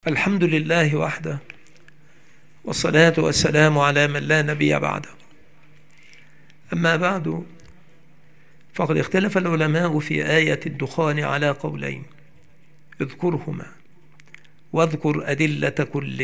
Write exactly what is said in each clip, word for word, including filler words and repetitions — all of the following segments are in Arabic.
الحمد لله وحده، والصلاة والسلام على من لا نبي بعده. أما بعد، فقد اختلف العلماء في آية الدخان على قولين، اذكرهما واذكر أدلة كل.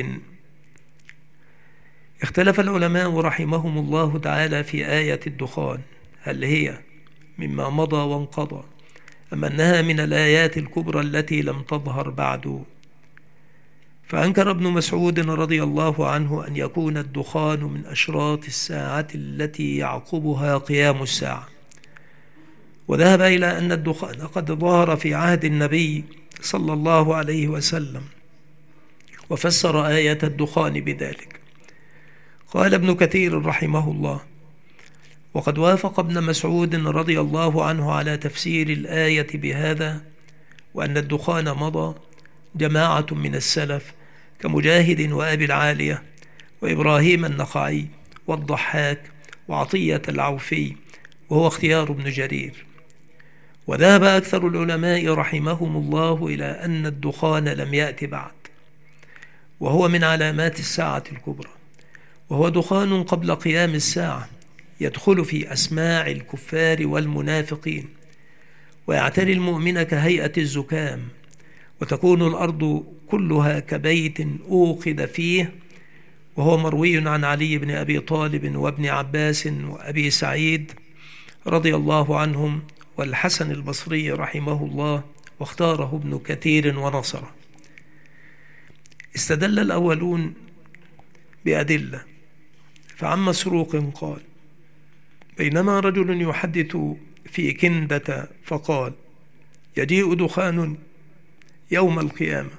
اختلف العلماء رحمهم الله تعالى في آية الدخان، هل هي مما مضى وانقضى أم أنها من الآيات الكبرى التي لم تظهر بعد؟ فأنكر ابن مسعود رضي الله عنه أن يكون الدخان من أشراط الساعة التي يعقبها قيام الساعة، وذهب إلى أن الدخان قد ظهر في عهد النبي صلى الله عليه وسلم، وفسر آية الدخان بذلك. قال ابن كثير رحمه الله: وقد وافق ابن مسعود رضي الله عنه على تفسير الآية بهذا، وأن الدخان مضى جماعة من السلف كمجاهد وأبي العالية وإبراهيم النخعي والضحاك وعطية العوفي، وهو اختيار ابن جرير. وذهب أكثر العلماء رحمهم الله إلى أن الدخان لم يأتي بعد، وهو من علامات الساعة الكبرى، وهو دخان قبل قيام الساعة يدخل في أسماع الكفار والمنافقين، ويعتري المؤمن كهيئة الزكام، وتكون الأرض كلها كبيت أوقد فيه. وهو مروي عن علي بن أبي طالب وابن عباس وأبي سعيد رضي الله عنهم والحسن البصري رحمه الله، واختاره ابن كثير ونصره. استدل الأولون بأدلة، فعن مسروق قال: بينما رجل يحدث في كندة فقال: يجيء دخان يوم القيامة.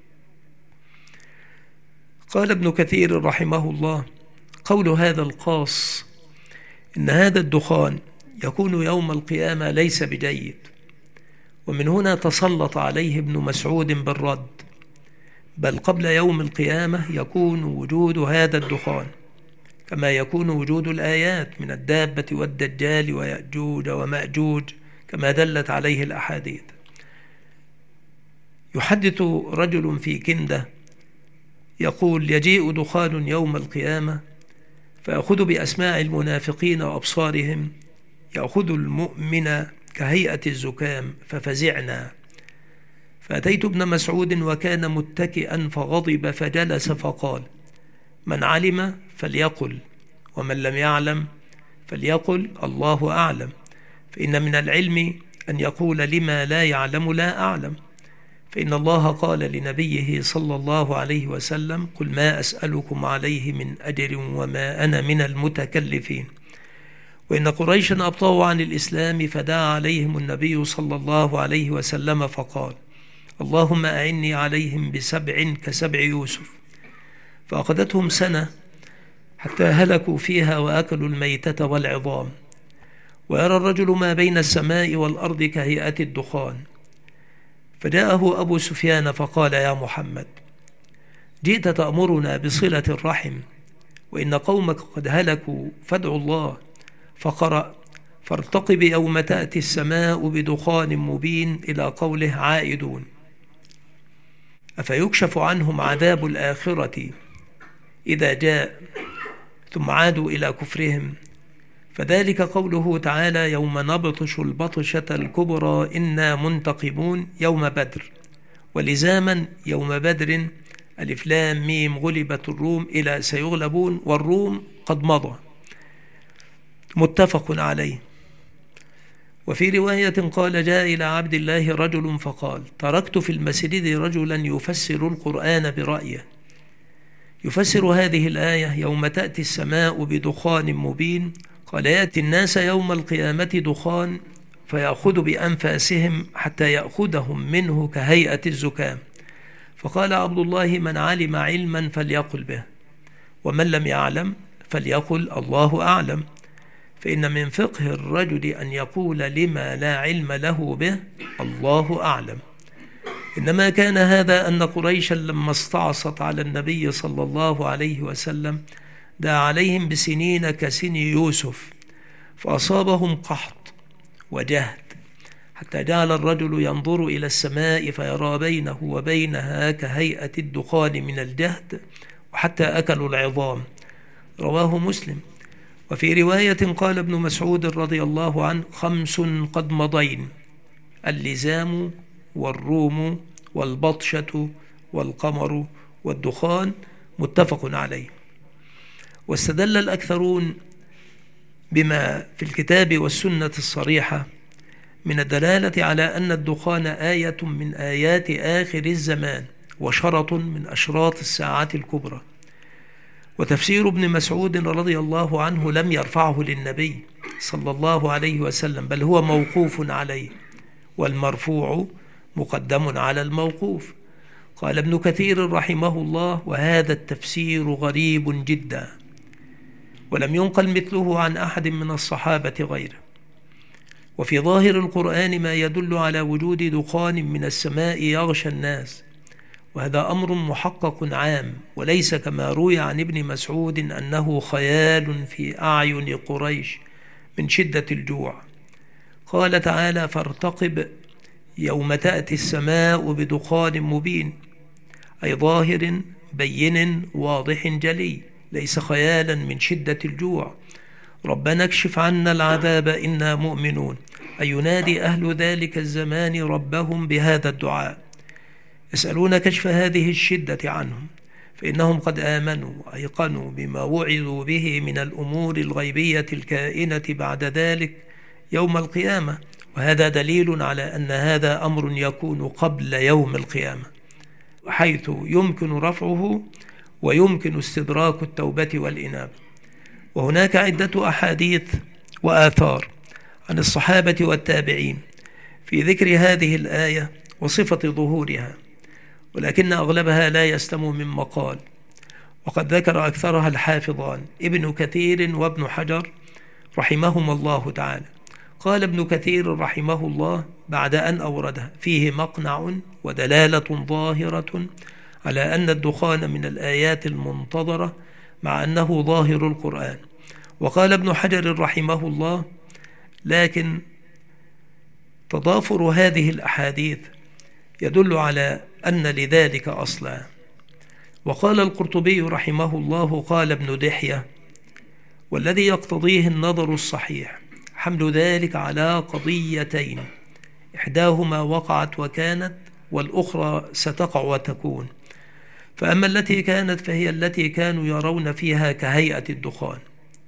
قال ابن كثير رحمه الله: قول هذا القاص إن هذا الدخان يكون يوم القيامة ليس بجيد، ومن هنا تسلط عليه ابن مسعود بالرد، بل قبل يوم القيامة يكون وجود هذا الدخان كما يكون وجود الآيات من الدابة والدجال ويأجوج ومأجوج كما دلت عليه الأحاديث. يحدث رجل في كندة يقول: يجيء دخان يوم القيامة فيأخذ بأسماع المنافقين وأبصارهم، يأخذ المؤمن كهيئة الزكام، ففزعنا. فأتيت ابن مسعود وكان متكئا فغضب فجلس فقال: من علم فليقل، ومن لم يعلم فليقل الله أعلم، فإن من العلم أن يقول لما لا يعلم لا أعلم، فإن الله قال لنبيه صلى الله عليه وسلم: قل ما أسألكم عليه من أجر وما أنا من المتكلفين. وإن قريشا أبطأوا عن الإسلام، فدعا عليهم النبي صلى الله عليه وسلم فقال: اللهم أعني عليهم بسبع كسبع يوسف. فأخذتهم سنة حتى هلكوا فيها وأكلوا الميتة والعظام. ويرى الرجل ما بين السماء والأرض كهيئة الدخان. فجاءه أبو سفيان فقال: يا محمد، جئت تأمرنا بصلة الرحم، وإن قومك قد هلكوا، فادعوا الله. فقرأ: فارتقب يوم تأتي السماء بدخان مبين إلى قوله: عائدون. أفيكشف عنهم عذاب الآخرة إذا جاء ثم عادوا إلى كفرهم؟ فذلك قوله تعالى: يوم نبطش البطشة الكبرى إنا منتقمون يوم بدر. ولزاما يوم بدر ألف لام ميم غلبت الروم إلى سيغلبون، والروم قد مضى، متفق عليه. وفي رواية قال: جاء إلى عبد الله رجل فقال: تركت في المسجد رجلا يفسر القرآن برأيه، يفسر هذه الآية: يوم تأتي السماء بدخان مبين. قال: يأتي الناس يوم القيامة دخان فيأخذ بأنفاسهم حتى يأخذهم منه كهيئة الزكام. فقال عبد الله: من علم علما فليقل به، ومن لم يعلم فليقل الله أعلم، فإن من فقه الرجل أن يقول لما لا علم له به الله أعلم. إنما كان هذا أن قريشا لما استعصت على النبي صلى الله عليه وسلم دعا عليهم بسنين كسن يوسف، فأصابهم قحط وجهد، حتى جعل الرجل ينظر إلى السماء فيرى بينه وبينها كهيئة الدخان من الجهد، وحتى أكلوا العظام. رواه مسلم. وفي رواية قال ابن مسعود رضي الله عنه: خمس قد مضين: اللزام والروم والبطشة والقمر والدخان. متفق عليه. واستدل الأكثرون بما في الكتاب والسنة الصريحة من الدلالة على أن الدخان آية من آيات آخر الزمان وشرط من أشراط الساعة الكبرى. وتفسير ابن مسعود رضي الله عنه لم يرفعه للنبي صلى الله عليه وسلم، بل هو موقوف عليه، والمرفوع مقدم على الموقوف. قال ابن كثير رحمه الله: وهذا التفسير غريب جدا، ولم ينقل مثله عن أحد من الصحابة غيره. وفي ظاهر القرآن ما يدل على وجود دخان من السماء يغشى الناس، وهذا أمر محقق عام، وليس كما روي عن ابن مسعود أنه خيال في أعين قريش من شدة الجوع. قال تعالى: فارتقب يوم تأتي السماء بدخان مبين، أي ظاهر بين واضح جلي، ليس خيالا من شدة الجوع. ربنا اكشف عنا العذاب إنا مؤمنون، أي ينادي أهل ذلك الزمان ربهم بهذا الدعاء، يسألون كشف هذه الشدة عنهم، فإنهم قد آمنوا وأيقنوا بما وعظوا به من الأمور الغيبية الكائنة بعد ذلك يوم القيامة. وهذا دليل على أن هذا أمر يكون قبل يوم القيامة، حيث يمكن رفعه ويمكن استدراك التوبة والإنابة. وهناك عدة أحاديث وآثار عن الصحابة والتابعين في ذكر هذه الآية وصفة ظهورها، ولكن أغلبها لا يسلم من مقال، وقد ذكر أكثرها الحافظان ابن كثير وابن حجر رحمهما الله تعالى. قال ابن كثير رحمه الله بعد أن أوردها: فيه مقنع ودلالة ظاهرة على أن الدخان من الآيات المنتظرة، مع أنه ظاهر القرآن. وقال ابن حجر رحمه الله: لكن تضافر هذه الأحاديث يدل على أن لذلك أصلا. وقال القرطبي رحمه الله: قال ابن دحية: والذي يقتضيه النظر الصحيح حمل ذلك على قضيتين، إحداهما وقعت وكانت، والأخرى ستقع وتكون. فأما التي كانت فهي التي كانوا يرون فيها كهيئة الدخان،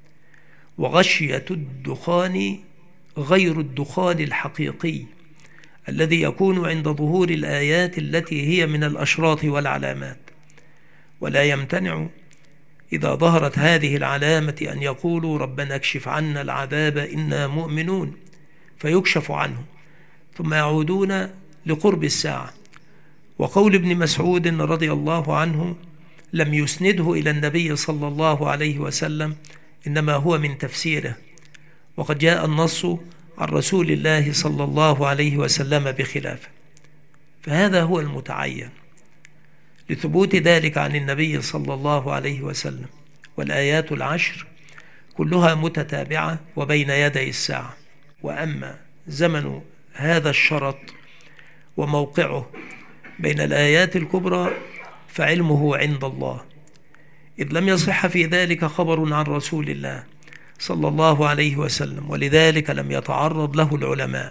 وغشية الدخان غير الدخان الحقيقي الذي يكون عند ظهور الآيات التي هي من الأشراط والعلامات. ولا يمتنع إذا ظهرت هذه العلامة أن يقولوا: ربنا اكشف عنا العذاب إنا مؤمنون، فيكشف عنه، ثم يعودون لقرب الساعة. وقول ابن مسعود رضي الله عنه لم يسنده إلى النبي صلى الله عليه وسلم، إنما هو من تفسيره، وقد جاء النص عن رسول الله صلى الله عليه وسلم بخلافه. فهذا هو المتعين لثبوت ذلك عن النبي صلى الله عليه وسلم. والآيات العشر كلها متتابعة وبين يدي الساعة. وأما زمن هذا الشرط وموقعه بين الآيات الكبرى فعلمه عند الله، إذ لم يصح في ذلك خبر عن رسول الله صلى الله عليه وسلم، ولذلك لم يتعرض له العلماء.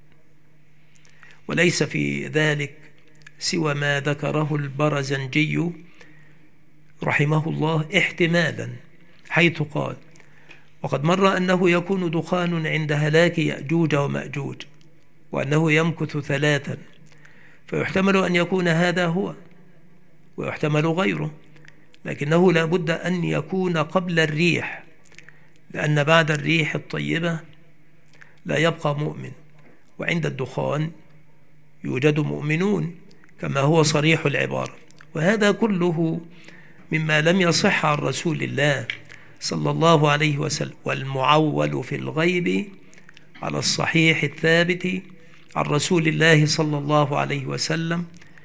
وليس في ذلك سوى ما ذكره البرزنجي رحمه الله احتمالا، حيث قال: وقد مر أنه يكون دخان عند هلاك يأجوج ومأجوج، وأنه يمكث ثلاثا، فيحتمل أن يكون هذا هو، ويحتمل غيره، لكنه لا بد أن يكون قبل الريح، لأن بعد الريح الطيبة لا يبقى مؤمن، وعند الدخان يوجد مؤمنون كما هو صريح العبارة. وهذا كله مما لم يصح عن رسول الله صلى الله عليه وسلم. والمعول في الغيب على الصحيح الثابت عن رسول الله صلى الله عليه وسلم.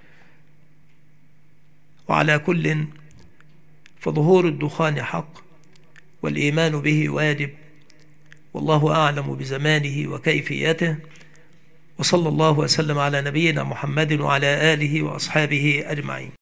وعلى كل فظهور الدخان حق، والإيمان به واجب، والله أعلم بزمانه وكيفيته، وصلى الله وسلم على نبينا محمد وعلى آله وأصحابه أجمعين.